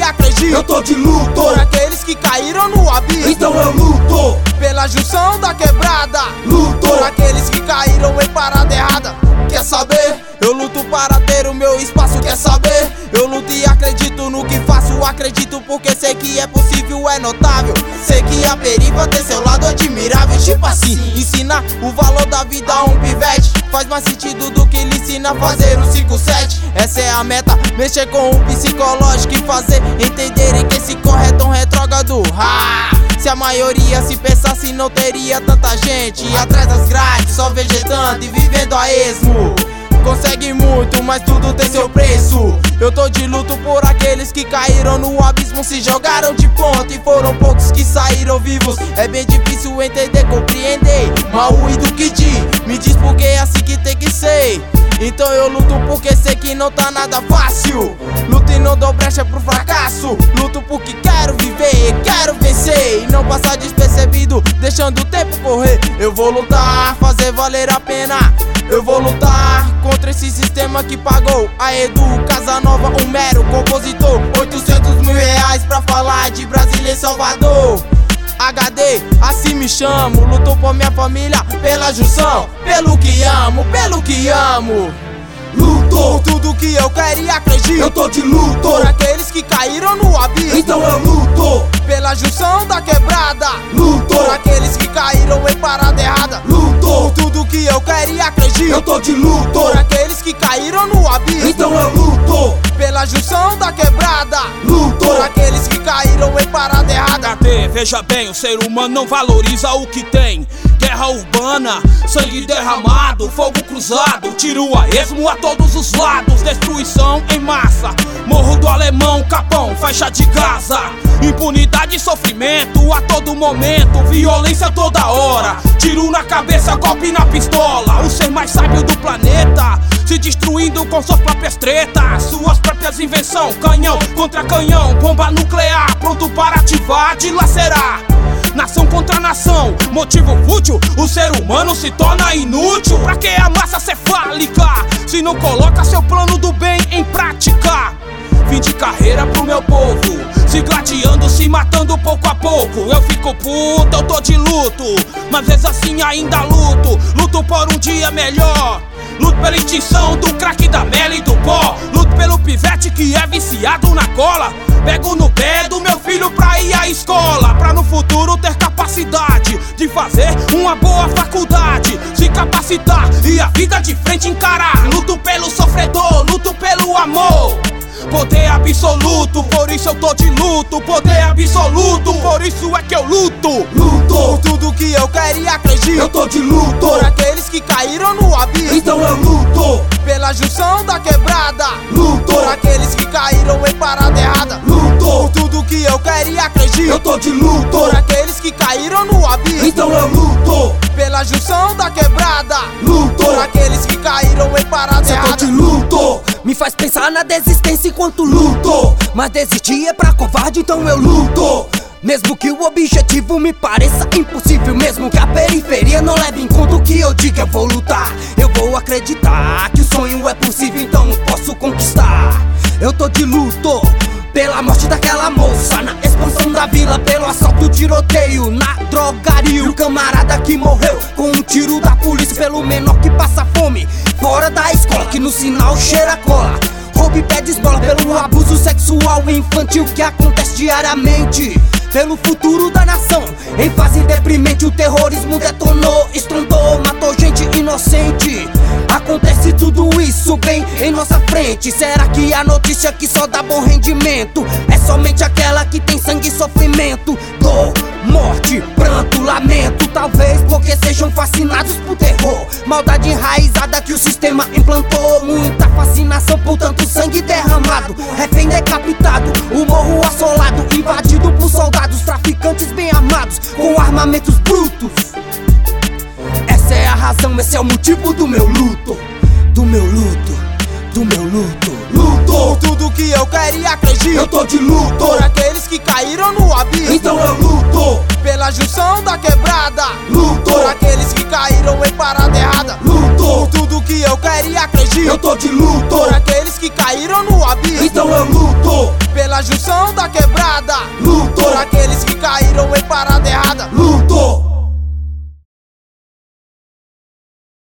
e acredito. Eu tô de luto por aqueles que caíram no abismo. Então eu luto Pela junção da quebrada, luto por aqueles que caíram em parada errada. Quer saber? Eu luto para ter o meu espaço. Quer saber? Eu luto e acredito no que faço. Acredito porque sei que é possível, é notável. Sei que a perifa tem seu lado admirável. Tipo assim, ensinar o valor da vida a um pivete faz mais sentido do que lhe ensina a fazer um 5-7. Essa é a meta, mexer com o psicológico e fazer entenderem que esse corre é tão retrógrado. Se a maioria se pensasse, não teria tanta gente atrás das grades, só vegetando e vivendo a esmo. Consegue muito, mas tudo tem seu preço. Eu tô de luto por aqueles que caíram no abismo, se jogaram de ponta e foram poucos que saíram vivos. É bem difícil entender, compreender mal o do que diz. Me diz porque é assim que tem que ser. Então eu luto porque sei que não tá nada fácil. Luto e não dou brecha pro fracasso. Luto porque quero viver, quero vencer e não passar despercebido, deixando o tempo correr. Eu vou lutar, fazer valer a pena. Eu vou lutar contra esse sistema que pagou a Edu Casanova, um mero compositor. 800 mil reais pra falar de Brasília e Salvador. HD, assim me chamo. Luto por minha família, pela junção, pelo que amo, pelo que amo. luto Por tudo que eu quero e acredito. Eu tô de luto Por aqueles que caíram no abismo. Então eu luto Pela junção da quebrada, luto por aqueles que caíram em parada errada. luto Por tudo que eu quero e acredito. Eu tô de luto Por aqueles que caíram no abismo. Então eu luto Pela junção da quebrada, luto por aqueles que caíram em parada errada. Veja bem, o ser humano não valoriza o que tem. Guerra urbana, sangue derramado, fogo cruzado, tiro a esmo a todos os lados, destruição em massa. Morro do Alemão, Capão, faixa de Gaza. Impunidade e sofrimento a todo momento, violência toda hora. Tiro na cabeça, golpe na pistola. O ser mais sábio do planeta se destruindo com suas próprias tretas, suas próprias invenções. Canhão contra canhão, bomba nuclear, pronto para ativar, dilacerar. Nação contra nação, motivo fútil, o ser humano se torna inútil. Pra que a massa cefálica, se não coloca seu plano do bem em prática? Fim de carreira pro meu povo, se gladiando, se matando pouco a pouco. Eu fico puto, eu tô de luto, mas vezes assim ainda luto. Luto por um dia melhor, luto pela extinção do crack, da mela e do pó. Luto pelo pivete que é viciado na cola. Pego no pé do meu filho pra ir à escola, pra no futuro ter capacidade de fazer uma boa faculdade, se capacitar e a vida de frente encarar. Luto pelo sofredor, luto pelo amor. Poder absoluto, por isso eu tô de luto. Poder absoluto, por isso é que eu luto. Por tudo que eu quero e acredito. Eu tô de luto Por aqueles que caíram no abismo. Então eu luto Pela junção da quebrada, luto por aqueles que caíram em parada errada. Por tudo que eu quero e acredito. Eu tô de luto Por aqueles que caíram no abismo. Então eu luto Pela junção da quebrada, luto por aqueles que caíram em parada Eu tô errada. de luto Me faz pensar na desistência enquanto luto. luto Mas desistir é pra covarde, então eu luto. Mesmo que o objetivo me pareça impossível, mesmo que a periferia não leve em conta o que eu digo, eu vou lutar. Eu vou acreditar que o sonho é possível, então posso conquistar. Eu tô de luto pela morte daquela moça na expansão da vila, pelo assalto, tiroteio na drogaria. E o camarada que morreu com um tiro da polícia, pelo menor que passa fome fora da escola, que no sinal cheira cola. Roubo e pede esmola pelo abuso sexual infantil que acontece diariamente. Pelo futuro da nação, em fase deprimente, o terrorismo detonou, estrondou, matou gente inocente. Acontece tudo isso bem em nossa frente. Será que a notícia que só dá bom rendimento é somente aquela que tem sangue e sofrimento? Dor, morte, pranto, lamento. Talvez porque sejam fascinados por terror, maldade enraizada que o sistema implantou. Muita fascinação por tanto sangue derramado, refém decapitado, o morro assolado, invadido por soldados, traficantes bem armados, com armamentos brutos. Essa é a razão, esse é o motivo do meu luto. Do meu luto, do meu luto. Por tudo que eu quero e acredito. Eu tô de luto Por aqueles que caíram no abismo. Então eu luto Pela junção da quebrada, luto por aqueles que caíram em parada errada. luto Por tudo que eu quero e acredito. Eu tô de luto Por aqueles que caíram no abismo. Então eu luto Pela na junção da quebrada. Luto Por aqueles que caíram em parada errada. Luto